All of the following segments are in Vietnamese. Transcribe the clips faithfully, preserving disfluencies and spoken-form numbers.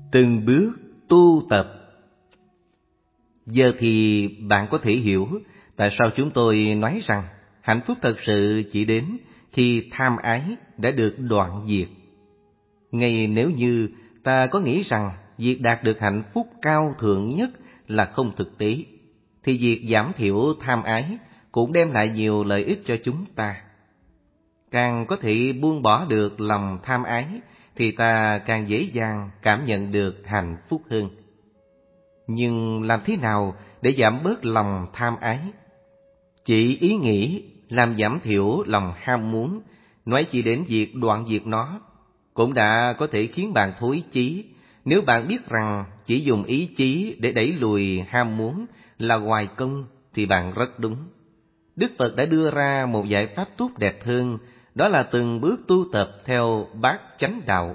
Từng bước tu tập. Giờ thì bạn có thể hiểu tại sao chúng tôi nói rằng hạnh phúc thật sự chỉ đến khi tham ái đã được đoạn diệt. Ngay nếu như ta có nghĩ rằng việc đạt được hạnh phúc cao thượng nhất là không thực tế, thì việc giảm thiểu tham ái cũng đem lại nhiều lợi ích cho chúng ta. Càng có thể buông bỏ được lòng tham ái, thì ta càng dễ dàng cảm nhận được hạnh phúc hơn. Nhưng làm thế nào để giảm bớt lòng tham ái? Chỉ ý nghĩ làm giảm thiểu lòng ham muốn, nói chỉ đến việc đoạn diệt nó, cũng đã có thể khiến bạn thối chí. Nếu bạn biết rằng chỉ dùng ý chí để đẩy lùi ham muốn là hoài công, thì bạn rất đúng. Đức Phật đã đưa ra một giải pháp tốt đẹp hơn, đó là từng bước tu tập theo bát chánh đạo.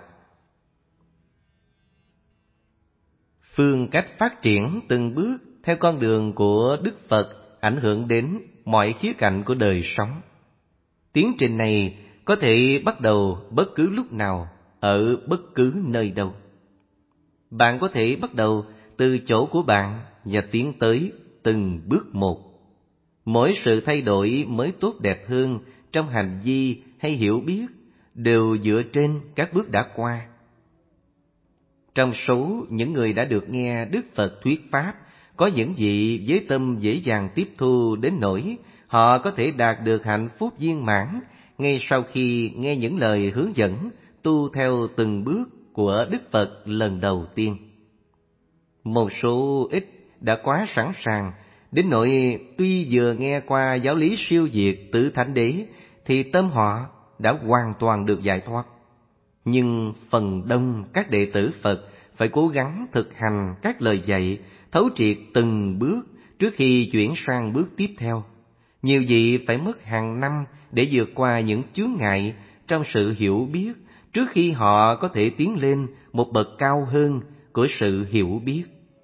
Phương cách phát triển từng bước theo con đường của Đức Phật ảnh hưởng đến mọi khía cạnh của đời sống. Tiến trình này có thể bắt đầu bất cứ lúc nào, ở bất cứ nơi đâu. Bạn có thể bắt đầu từ chỗ của bạn và tiến tới từng bước một. Mỗi sự thay đổi mới tốt đẹp hơn trong hành vi hay hiểu biết đều dựa trên các bước đã qua. Trong số những người đã được nghe Đức Phật thuyết pháp, có những vị với tâm dễ dàng tiếp thu đến nỗi họ có thể đạt được hạnh phúc viên mãn ngay sau khi nghe những lời hướng dẫn tu theo từng bước của Đức Phật lần đầu tiên. Một số ít đã quá sẵn sàng đến nỗi tuy vừa nghe qua giáo lý siêu diệt tứ thánh đế thì tâm họ đã hoàn toàn được giải thoát. Nhưng phần đông các đệ tử Phật phải cố gắng thực hành các lời dạy, thấu triệt từng bước trước khi chuyển sang bước tiếp theo. Nhiều vị phải mất hàng năm để vượt qua những chướng ngại trong sự hiểu biết trước khi họ có thể tiến lên một bậc cao hơn của sự hiểu biết.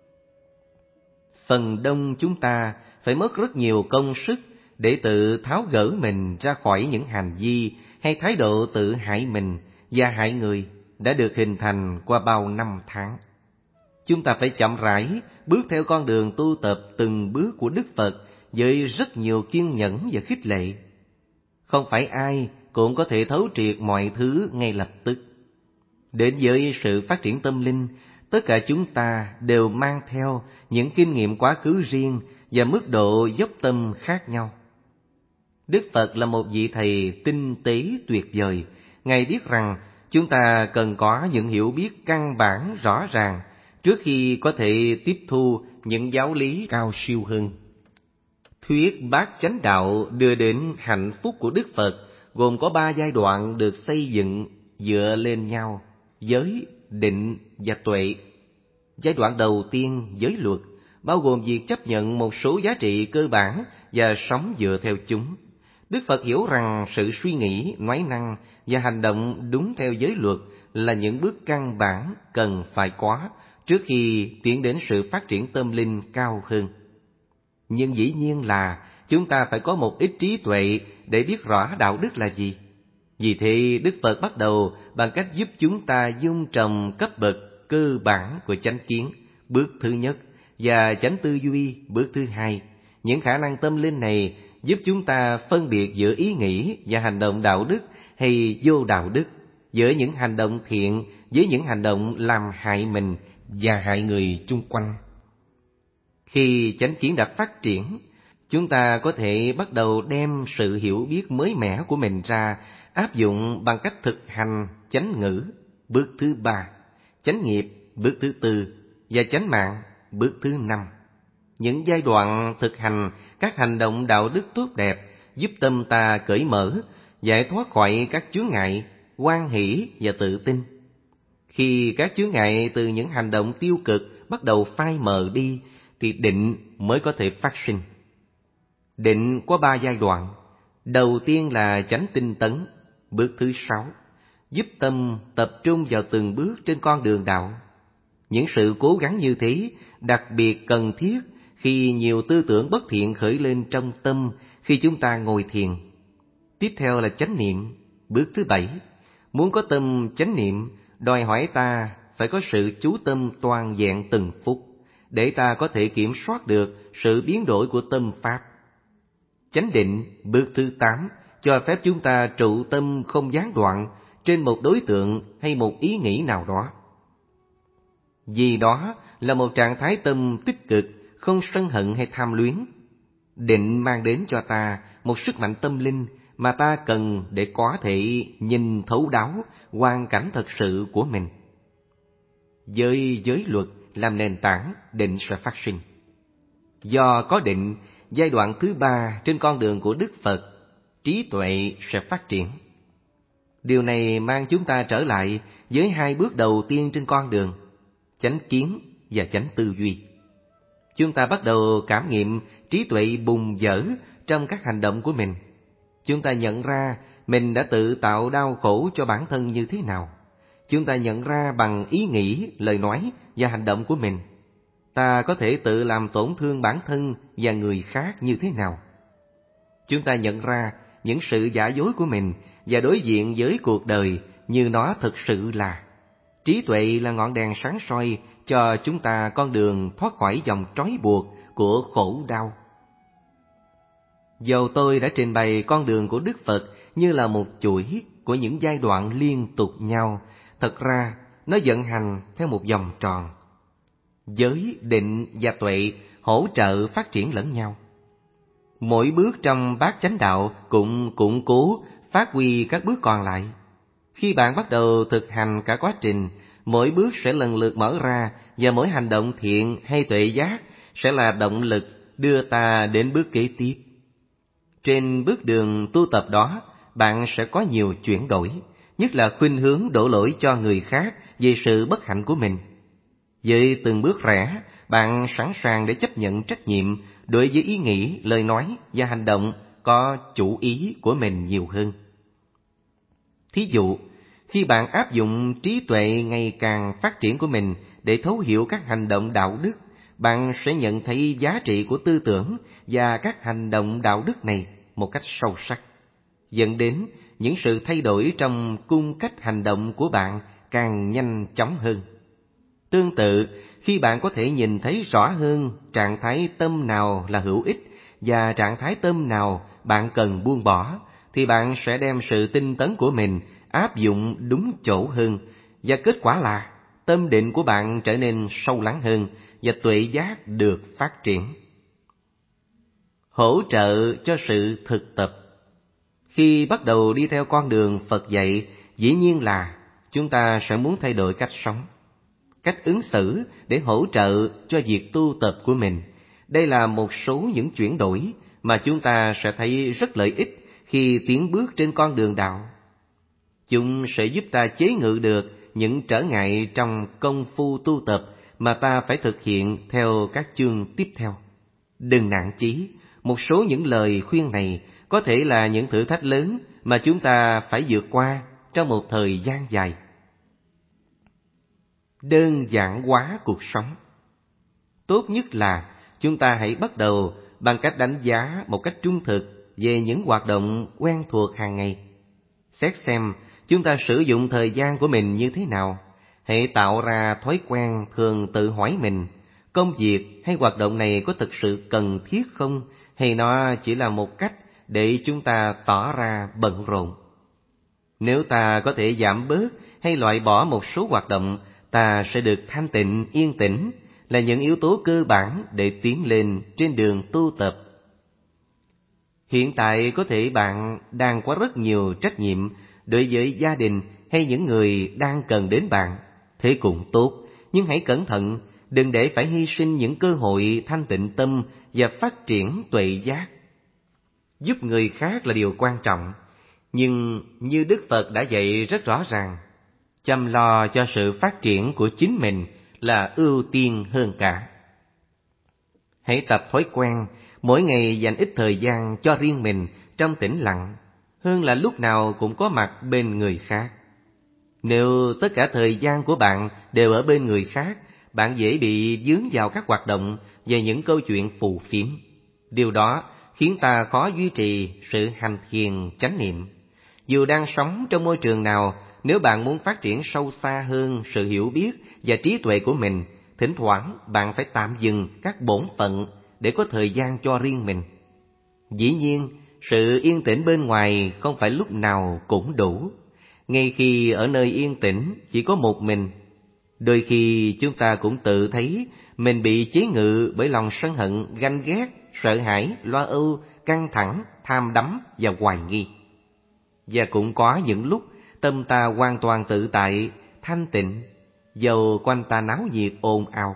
Phần đông chúng ta phải mất rất nhiều công sức để tự tháo gỡ mình ra khỏi những hành vi hay thái độ tự hại mình và hại người đã được hình thành qua bao năm tháng. Chúng ta phải chậm rãi bước theo con đường tu tập từng bước của Đức Phật với rất nhiều kiên nhẫn và khích lệ. Không phải ai cũng có thể thấu triệt mọi thứ ngay lập tức. Đến với sự phát triển tâm linh, tất cả chúng ta đều mang theo những kinh nghiệm quá khứ riêng và mức độ dốc tâm khác nhau. Đức Phật là một vị thầy tinh tế tuyệt vời. Ngài biết rằng chúng ta cần có những hiểu biết căn bản rõ ràng trước khi có thể tiếp thu những giáo lý cao siêu hơn. Thuyết bát chánh đạo đưa đến hạnh phúc của Đức Phật gồm có ba giai đoạn được xây dựng dựa lên nhau: giới, định và tuệ. Giai đoạn đầu tiên, giới luật, bao gồm việc chấp nhận một số giá trị cơ bản và sống dựa theo chúng. Đức Phật hiểu rằng sự suy nghĩ, nói năng và hành động đúng theo giới luật là những bước căn bản cần phải có trước khi tiến đến sự phát triển tâm linh cao hơn. Nhưng dĩ nhiên là chúng ta phải có một ít trí tuệ để biết rõ đạo đức là gì. Vì thế Đức Phật bắt đầu bằng cách giúp chúng ta dung trồng cấp bậc cơ bản của chánh kiến, bước thứ nhất, và chánh tư duy, bước thứ hai. Những khả năng tâm linh này giúp chúng ta phân biệt giữa ý nghĩ và hành động đạo đức hay vô đạo đức, giữa những hành động thiện với những hành động làm hại mình và hại người chung quanh. Khi chánh kiến đã phát triển, chúng ta có thể bắt đầu đem sự hiểu biết mới mẻ của mình ra áp dụng bằng cách thực hành chánh ngữ, bước thứ ba, chánh nghiệp, bước thứ tư, và chánh mạng, bước thứ năm. Những giai đoạn thực hành các hành động đạo đức tốt đẹp giúp tâm ta cởi mở, giải thoát khỏi các chướng ngại, hoan hỷ và tự tin. Khi các chướng ngại từ những hành động tiêu cực bắt đầu phai mờ đi, thì định mới có thể phát sinh. Định có ba giai đoạn. Đầu tiên là chánh tinh tấn, bước thứ sáu, giúp tâm tập trung vào từng bước trên con đường đạo. Những sự cố gắng như thế đặc biệt cần thiết khi nhiều tư tưởng bất thiện khởi lên trong tâm khi chúng ta ngồi thiền. Tiếp theo là chánh niệm, bước thứ bảy. Muốn có tâm chánh niệm, đòi hỏi ta phải có sự chú tâm toàn vẹn từng phút, để ta có thể kiểm soát được sự biến đổi của tâm pháp. Chánh định bước thứ tám cho phép chúng ta trụ tâm không gián đoạn trên một đối tượng hay một ý nghĩ nào đó. Vì đó là một trạng thái tâm tích cực, không sân hận hay tham luyến. Định mang đến cho ta một sức mạnh tâm linh mà ta cần để có thể nhìn thấu đáo hoàn cảnh thật sự của mình. Với giới luật làm nền tảng, định sẽ phát sinh. Do có định, giai đoạn thứ ba trên con đường của Đức Phật, trí tuệ sẽ phát triển. Điều này mang chúng ta trở lại với hai bước đầu tiên trên con đường, chánh kiến và chánh tư duy. Chúng ta bắt đầu cảm nghiệm trí tuệ bùng dở trong các hành động của mình. Chúng ta nhận ra mình đã tự tạo đau khổ cho bản thân như thế nào. Chúng ta nhận ra bằng ý nghĩ, lời nói và hành động của mình, ta có thể tự làm tổn thương bản thân và người khác như thế nào. Chúng ta nhận ra những sự giả dối của mình và đối diện với cuộc đời như nó thực sự là. Trí tuệ là ngọn đèn sáng soi cho chúng ta con đường thoát khỏi dòng trói buộc của khổ đau. Dầu tôi đã trình bày con đường của Đức Phật như là một chuỗi của những giai đoạn liên tục nhau, thật ra nó vận hành theo một vòng tròn. Giới, định và tuệ hỗ trợ phát triển lẫn nhau. Mỗi bước trong bát chánh đạo cũng củng cố, phát huy các bước còn lại. Khi bạn bắt đầu thực hành cả quá trình, mỗi bước sẽ lần lượt mở ra và mỗi hành động thiện hay tuệ giác sẽ là động lực đưa ta đến bước kế tiếp. Trên bước đường tu tập đó, bạn sẽ có nhiều chuyển đổi, nhất là khuynh hướng đổ lỗi cho người khác về sự bất hạnh của mình. Với từng bước rẽ, bạn sẵn sàng để chấp nhận trách nhiệm đối với ý nghĩ, lời nói và hành động có chủ ý của mình nhiều hơn. Thí dụ, khi bạn áp dụng trí tuệ ngày càng phát triển của mình để thấu hiểu các hành động đạo đức, bạn sẽ nhận thấy giá trị của tư tưởng và các hành động đạo đức này một cách sâu sắc, dẫn đến những sự thay đổi trong cung cách hành động của bạn càng nhanh chóng hơn. Tương tự, khi bạn có thể nhìn thấy rõ hơn trạng thái tâm nào là hữu ích và trạng thái tâm nào bạn cần buông bỏ, thì bạn sẽ đem sự tinh tấn của mình áp dụng đúng chỗ hơn, và kết quả là tâm định của bạn trở nên sâu lắng hơn và tuệ giác được phát triển. Hỗ trợ cho sự thực tập. Khi bắt đầu đi theo con đường Phật dạy, dĩ nhiên là chúng ta sẽ muốn thay đổi cách sống, cách ứng xử để hỗ trợ cho việc tu tập của mình. Đây là một số những chuyển đổi mà chúng ta sẽ thấy rất lợi ích khi tiến bước trên con đường đạo. Chúng sẽ giúp ta chế ngự được những trở ngại trong công phu tu tập mà ta phải thực hiện theo các chương tiếp theo. Đừng nản chí, một số những lời khuyên này có thể là những thử thách lớn mà chúng ta phải vượt qua trong một thời gian dài. Đơn giản hóa cuộc sống. Tốt nhất là chúng ta hãy bắt đầu bằng cách đánh giá một cách trung thực về những hoạt động quen thuộc hàng ngày. Xét xem chúng ta sử dụng thời gian của mình như thế nào. Hãy tạo ra thói quen thường tự hỏi mình, công việc hay hoạt động này có thực sự cần thiết không, hay nó chỉ là một cách để chúng ta tỏ ra bận rộn. Nếu ta có thể giảm bớt hay loại bỏ một số hoạt động, ta sẽ được thanh tịnh, yên tĩnh, là những yếu tố cơ bản để tiến lên trên đường tu tập. Hiện tại có thể bạn đang có rất nhiều trách nhiệm đối với gia đình hay những người đang cần đến bạn. Thế cũng tốt, nhưng hãy cẩn thận, đừng để phải hy sinh những cơ hội thanh tịnh tâm và phát triển tuệ giác. Giúp người khác là điều quan trọng, nhưng như Đức Phật đã dạy rất rõ ràng, chăm lo cho sự phát triển của chính mình là ưu tiên hơn cả. Hãy tập thói quen mỗi ngày dành ít thời gian cho riêng mình trong tĩnh lặng, hơn là lúc nào cũng có mặt bên người khác. Nếu tất cả thời gian của bạn đều ở bên người khác, bạn dễ bị vướng vào các hoạt động và những câu chuyện phù phiếm. Điều đó khiến ta khó duy trì sự hành thiền chánh niệm. Dù đang sống trong môi trường nào, nếu bạn muốn phát triển sâu xa hơn sự hiểu biết và trí tuệ của mình, thỉnh thoảng bạn phải tạm dừng các bổn phận để có thời gian cho riêng mình. Dĩ nhiên, sự yên tĩnh bên ngoài không phải lúc nào cũng đủ. Ngay khi ở nơi yên tĩnh chỉ có một mình, đôi khi chúng ta cũng tự thấy mình bị chế ngự bởi lòng sân hận, ganh ghét, sợ hãi, lo âu, căng thẳng, tham đắm và hoài nghi. Và cũng có những lúc tâm ta hoàn toàn tự tại, thanh tịnh, dầu quanh ta náo nhiệt ồn ào.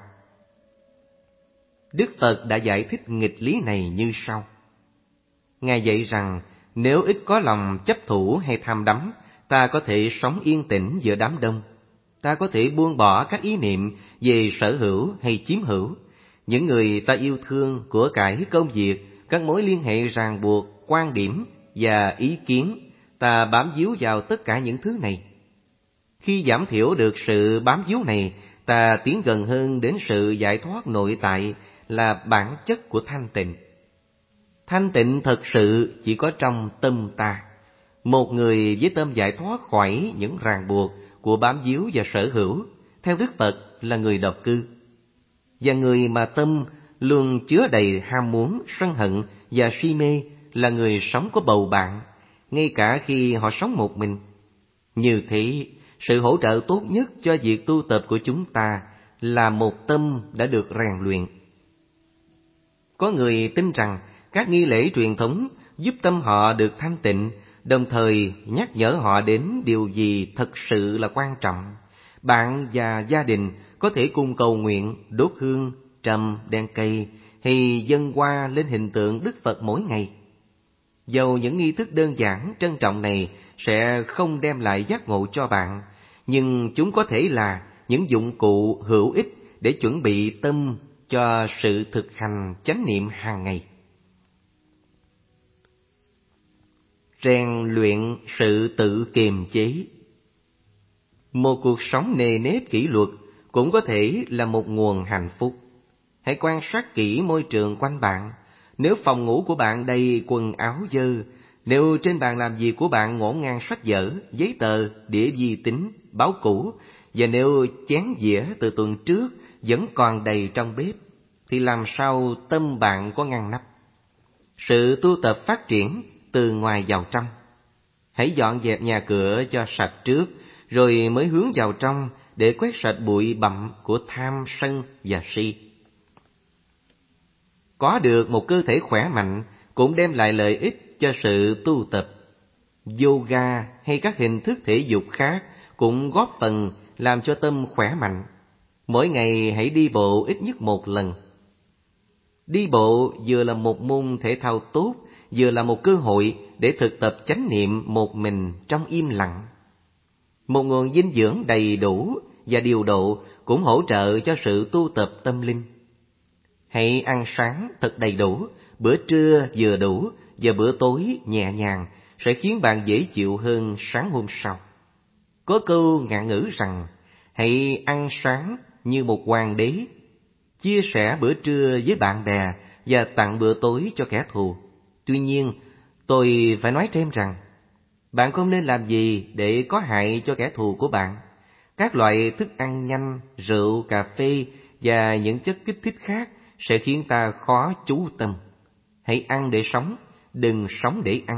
Đức Phật đã giải thích nghịch lý này như sau. Ngài dạy rằng nếu ít có lòng chấp thủ hay tham đắm, ta có thể sống yên tĩnh giữa đám đông. Ta có thể buông bỏ các ý niệm về sở hữu hay chiếm hữu, những người ta yêu thương, của cải, công việc, các mối liên hệ ràng buộc, quan điểm và ý kiến. Ta bám víu vào tất cả những thứ này. Khi giảm thiểu được sự bám víu này, ta tiến gần hơn đến sự giải thoát nội tại là bản chất của thanh tịnh. Thanh tịnh thật sự chỉ có trong tâm ta. Một người với tâm giải thoát khỏi những ràng buộc của bám víu và sở hữu, theo Đức Phật là người độc cư. Và người mà tâm luôn chứa đầy ham muốn, sân hận và si mê là người sống có bầu bạn, ngay cả khi họ sống một mình. Như thế, sự hỗ trợ tốt nhất cho việc tu tập của chúng ta là một tâm đã được rèn luyện. Có người tin rằng các nghi lễ truyền thống giúp tâm họ được thanh tịnh, đồng thời nhắc nhở họ đến điều gì thật sự là quan trọng. Bạn và gia đình có thể cùng cầu nguyện, đốt hương, trầm, đèn cây hay dâng hoa lên hình tượng Đức Phật mỗi ngày. Dầu những nghi thức đơn giản, trân trọng này sẽ không đem lại giác ngộ cho bạn, nhưng chúng có thể là những dụng cụ hữu ích để chuẩn bị tâm cho sự thực hành chánh niệm hàng ngày. Rèn luyện sự tự kiềm chế. Một cuộc sống nề nếp kỷ luật cũng có thể là một nguồn hạnh phúc. Hãy quan sát kỹ môi trường quanh bạn. Nếu phòng ngủ của bạn đầy quần áo dơ, nếu trên bàn làm việc của bạn ngổn ngang sách vở, giấy tờ, đĩa vi tính, báo cũ, và nếu chén dĩa từ tuần trước vẫn còn đầy trong bếp, thì làm sao tâm bạn có ngăn nắp? Sự tu tập phát triển từ ngoài vào trong. Hãy dọn dẹp nhà cửa cho sạch trước, rồi mới hướng vào trong để quét sạch bụi bặm của tham, sân và si. Có được một cơ thể khỏe mạnh cũng đem lại lợi ích cho sự tu tập. Yoga hay các hình thức thể dục khác cũng góp phần làm cho tâm khỏe mạnh. Mỗi ngày hãy đi bộ ít nhất một lần. Đi bộ vừa là một môn thể thao tốt, vừa là một cơ hội để thực tập chánh niệm một mình trong im lặng. Một nguồn dinh dưỡng đầy đủ và điều độ cũng hỗ trợ cho sự tu tập tâm linh. Hãy ăn sáng thật đầy đủ, bữa trưa vừa đủ và bữa tối nhẹ nhàng sẽ khiến bạn dễ chịu hơn sáng hôm sau. Có câu ngạn ngữ rằng, hãy ăn sáng như một hoàng đế, chia sẻ bữa trưa với bạn bè và tặng bữa tối cho kẻ thù. Tuy nhiên, tôi phải nói thêm rằng, bạn không nên làm gì để có hại cho kẻ thù của bạn. Các loại thức ăn nhanh, rượu, cà phê và những chất kích thích khác sẽ khiến ta khó chú tâm. Hãy ăn để sống, đừng sống để ăn.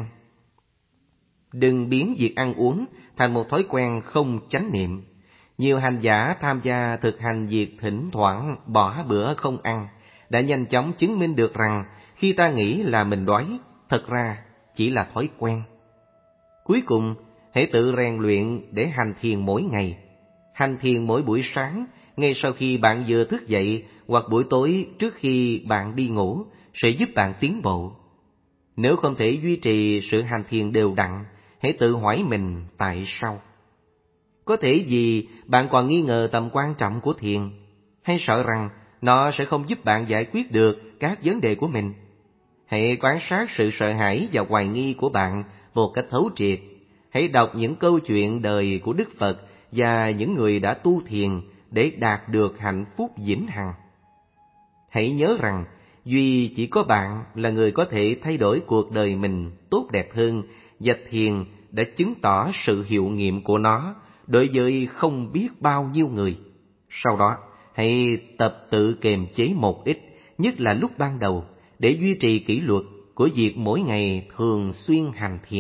Đừng biến việc ăn uống thành một thói quen không chánh niệm. Nhiều hành giả tham gia thực hành việc thỉnh thoảng bỏ bữa không ăn đã nhanh chóng chứng minh được rằng khi ta nghĩ là mình đói, thật ra chỉ là thói quen. Cuối cùng, hãy tự rèn luyện để hành thiền mỗi ngày. Hành thiền mỗi buổi sáng, ngay sau khi bạn vừa thức dậy, hoặc buổi tối trước khi bạn đi ngủ, sẽ giúp bạn tiến bộ. Nếu không thể duy trì sự hành thiền đều đặn, hãy tự hỏi mình tại sao. Có thể vì bạn còn nghi ngờ tầm quan trọng của thiền, hay sợ rằng nó sẽ không giúp bạn giải quyết được các vấn đề của mình. Hãy quan sát sự sợ hãi và hoài nghi của bạn một cách thấu triệt. Hãy đọc những câu chuyện đời của Đức Phật và những người đã tu thiền để đạt được hạnh phúc vĩnh hằng. Hãy nhớ rằng, duy chỉ có bạn là người có thể thay đổi cuộc đời mình tốt đẹp hơn, và thiền đã chứng tỏ sự hiệu nghiệm của nó đối với không biết bao nhiêu người. Sau đó, hãy tập tự kiềm chế một ít, nhất là lúc ban đầu, để duy trì kỷ luật của việc mỗi ngày thường xuyên hành thiền.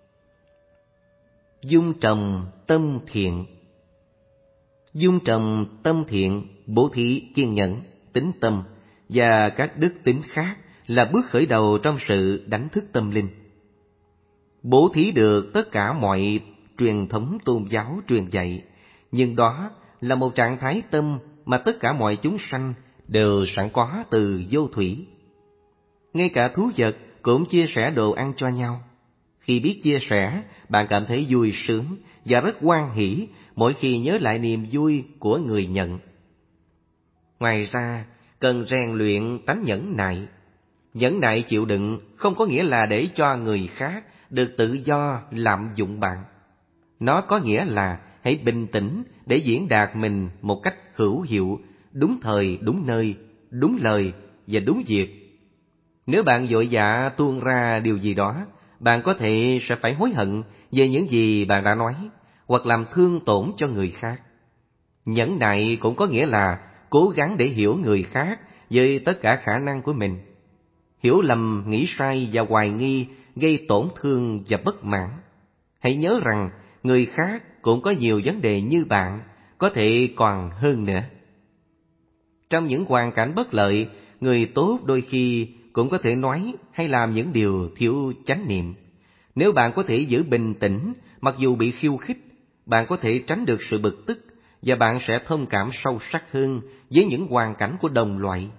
Dung trồng tâm thiện. Dung trồng tâm thiện, bố thí, kiên nhẫn, tín tâm và các đức tính khác là bước khởi đầu trong sự đánh thức tâm linh. Bố thí được tất cả mọi truyền thống tôn giáo truyền dạy, nhưng đó là một trạng thái tâm mà tất cả mọi chúng sanh đều sẵn có từ vô thủy. Ngay cả thú vật cũng chia sẻ đồ ăn cho nhau. Khi biết chia sẻ, bạn cảm thấy vui sướng và rất hoan hỉ mỗi khi nhớ lại niềm vui của người nhận. Ngoài ra, cần rèn luyện tánh nhẫn nại. Nhẫn nại chịu đựng không có nghĩa là để cho người khác được tự do lạm dụng bạn. Nó có nghĩa là hãy bình tĩnh để diễn đạt mình một cách hữu hiệu, đúng thời, đúng nơi, đúng lời và đúng việc. Nếu bạn vội vã tuôn ra điều gì đó, bạn có thể sẽ phải hối hận về những gì bạn đã nói, hoặc làm thương tổn cho người khác. Nhẫn nại cũng có nghĩa là cố gắng để hiểu người khác với tất cả khả năng của mình. Hiểu lầm, nghĩ sai và hoài nghi gây tổn thương và bất mãn. Hãy nhớ rằng người khác cũng có nhiều vấn đề như bạn, có thể còn hơn nữa. Trong những hoàn cảnh bất lợi, người tốt đôi khi cũng có thể nói hay làm những điều thiếu chánh niệm. Nếu bạn có thể giữ bình tĩnh mặc dù bị khiêu khích, bạn có thể tránh được sự bực tức và bạn sẽ thông cảm sâu sắc hơn với những hoàn cảnh của đồng loại.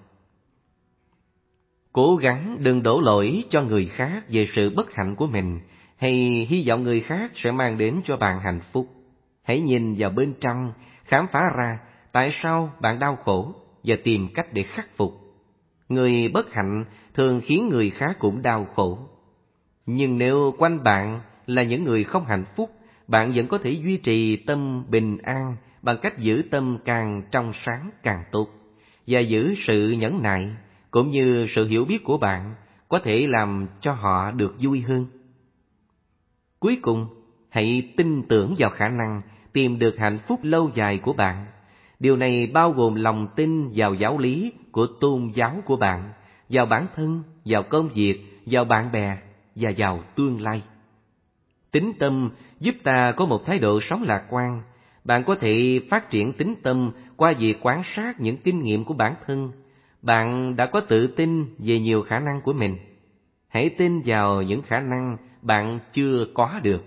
Cố gắng đừng đổ lỗi cho người khác về sự bất hạnh của mình, hay hy vọng người khác sẽ mang đến cho bạn hạnh phúc. Hãy nhìn vào bên trong, khám phá ra tại sao bạn đau khổ và tìm cách để khắc phục. Người bất hạnh thường khiến người khác cũng đau khổ. Nhưng nếu quanh bạn là những người không hạnh phúc, bạn vẫn có thể duy trì tâm bình an bằng cách giữ tâm càng trong sáng càng tốt, và giữ sự nhẫn nại cũng như sự hiểu biết của bạn có thể làm cho họ được vui hơn. Cuối cùng, hãy tin tưởng vào khả năng tìm được hạnh phúc lâu dài của bạn. Điều này bao gồm lòng tin vào giáo lý của tôn giáo của bạn, vào bản thân, vào công việc, vào bạn bè và vào tương lai. Tín tâm giúp ta có một thái độ sống lạc quan. Bạn có thể phát triển tín tâm qua việc quan sát những kinh nghiệm của bản thân. Bạn đã có tự tin về nhiều khả năng của mình. Hãy tin vào những khả năng bạn chưa có được.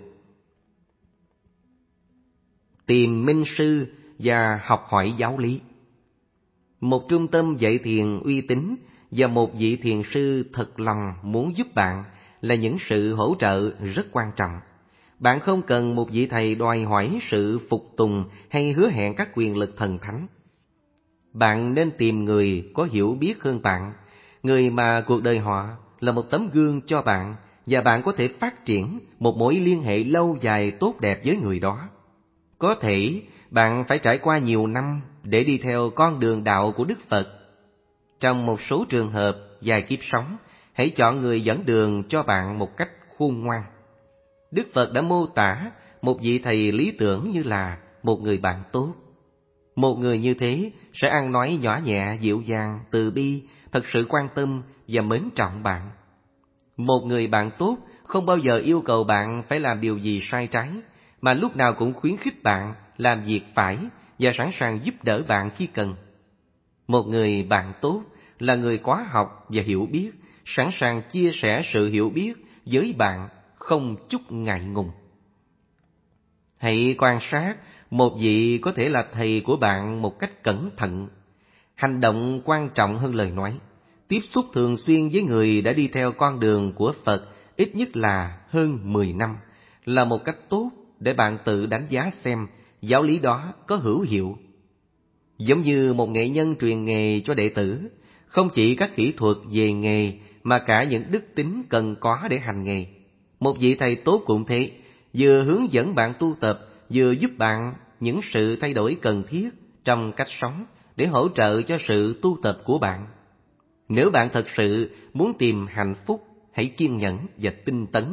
Tìm minh sư và học hỏi giáo lý. Một trung tâm dạy thiền uy tín và một vị thiền sư thật lòng muốn giúp bạn là những sự hỗ trợ rất quan trọng. Bạn không cần một vị thầy đòi hỏi sự phục tùng hay hứa hẹn các quyền lực thần thánh. Bạn nên tìm người có hiểu biết hơn bạn, người mà cuộc đời họ là một tấm gương cho bạn, và bạn có thể phát triển một mối liên hệ lâu dài tốt đẹp với người đó. Có thể bạn phải trải qua nhiều năm để đi theo con đường đạo của Đức Phật. Trong một số trường hợp vài kiếp sống, hãy chọn người dẫn đường cho bạn một cách khôn ngoan. Đức Phật đã mô tả một vị thầy lý tưởng như là một người bạn tốt. Một người như thế sẽ ăn nói nhỏ nhẹ, dịu dàng, từ bi, thật sự quan tâm và mến trọng bạn. Một người bạn tốt không bao giờ yêu cầu bạn phải làm điều gì sai trái, mà lúc nào cũng khuyến khích bạn làm việc phải và sẵn sàng giúp đỡ bạn khi cần. Một người bạn tốt là người có học và hiểu biết, sẵn sàng chia sẻ sự hiểu biết với bạn, không chút ngại ngùng. Hãy quan sát một vị có thể là thầy của bạn một cách cẩn thận. Hành động quan trọng hơn lời nói. Tiếp xúc thường xuyên với người đã đi theo con đường của Phật ít nhất là hơn mười năm là một cách tốt để bạn tự đánh giá xem giáo lý đó có hữu hiệu. Giống như một nghệ nhân truyền nghề cho đệ tử, không chỉ các kỹ thuật về nghề mà cả những đức tính cần có để hành nghề. Một vị thầy tốt cũng thế, vừa hướng dẫn bạn tu tập, vừa giúp bạn những sự thay đổi cần thiết trong cách sống để hỗ trợ cho sự tu tập của bạn. Nếu bạn thật sự muốn tìm hạnh phúc, hãy kiên nhẫn và tinh tấn,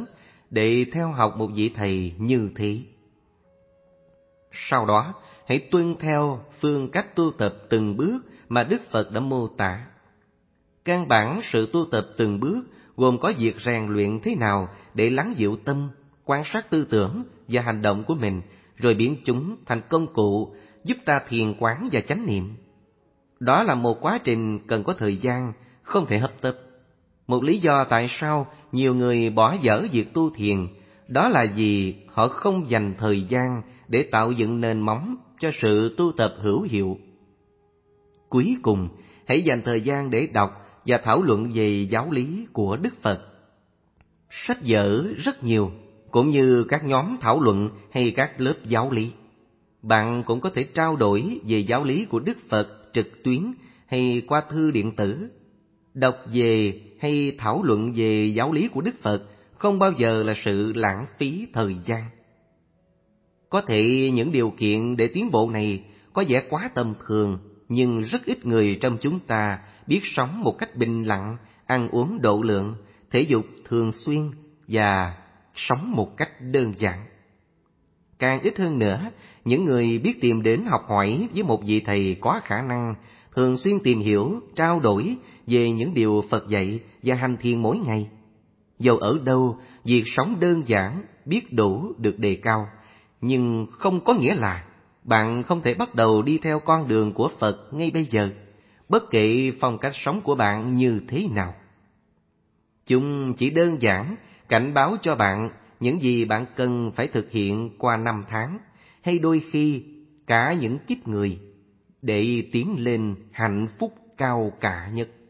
để theo học một vị thầy như thế. Sau đó, hãy tuân theo phương cách tu tập từng bước mà Đức Phật đã mô tả. Căn bản sự tu tập từng bước gồm có việc rèn luyện thế nào để lắng dịu tâm, quan sát tư tưởng và hành động của mình, rồi biến chúng thành công cụ giúp ta thiền quán và chánh niệm. Đó là một quá trình cần có thời gian, không thể hấp tấp. Một lý do tại sao nhiều người bỏ dở việc tu thiền, đó là vì họ không dành thời gian để tạo dựng nền móng cho sự tu tập hữu hiệu. Cuối cùng, hãy dành thời gian để đọc và thảo luận về giáo lý của Đức Phật. Sách vở rất nhiều, cũng như các nhóm thảo luận hay các lớp giáo lý. Bạn cũng có thể trao đổi về giáo lý của Đức Phật trực tuyến hay qua thư điện tử. Đọc về hay thảo luận về giáo lý của Đức Phật không bao giờ là sự lãng phí thời gian. Có thể những điều kiện để tiến bộ này có vẻ quá tầm thường, nhưng rất ít người trong chúng ta biết sống một cách bình lặng, ăn uống độ lượng, thể dục thường xuyên và sống một cách đơn giản. Càng ít hơn nữa, những người biết tìm đến học hỏi với một vị thầy có khả năng, thường xuyên tìm hiểu, trao đổi về những điều Phật dạy và hành thiền mỗi ngày. Dầu ở đâu, việc sống đơn giản, biết đủ được đề cao, nhưng không có nghĩa là bạn không thể bắt đầu đi theo con đường của Phật ngay bây giờ, bất kể phong cách sống của bạn như thế nào. Chúng chỉ đơn giản cảnh báo cho bạn những gì bạn cần phải thực hiện qua năm tháng, hay đôi khi cả những kiếp người, để tiến lên hạnh phúc cao cả nhất.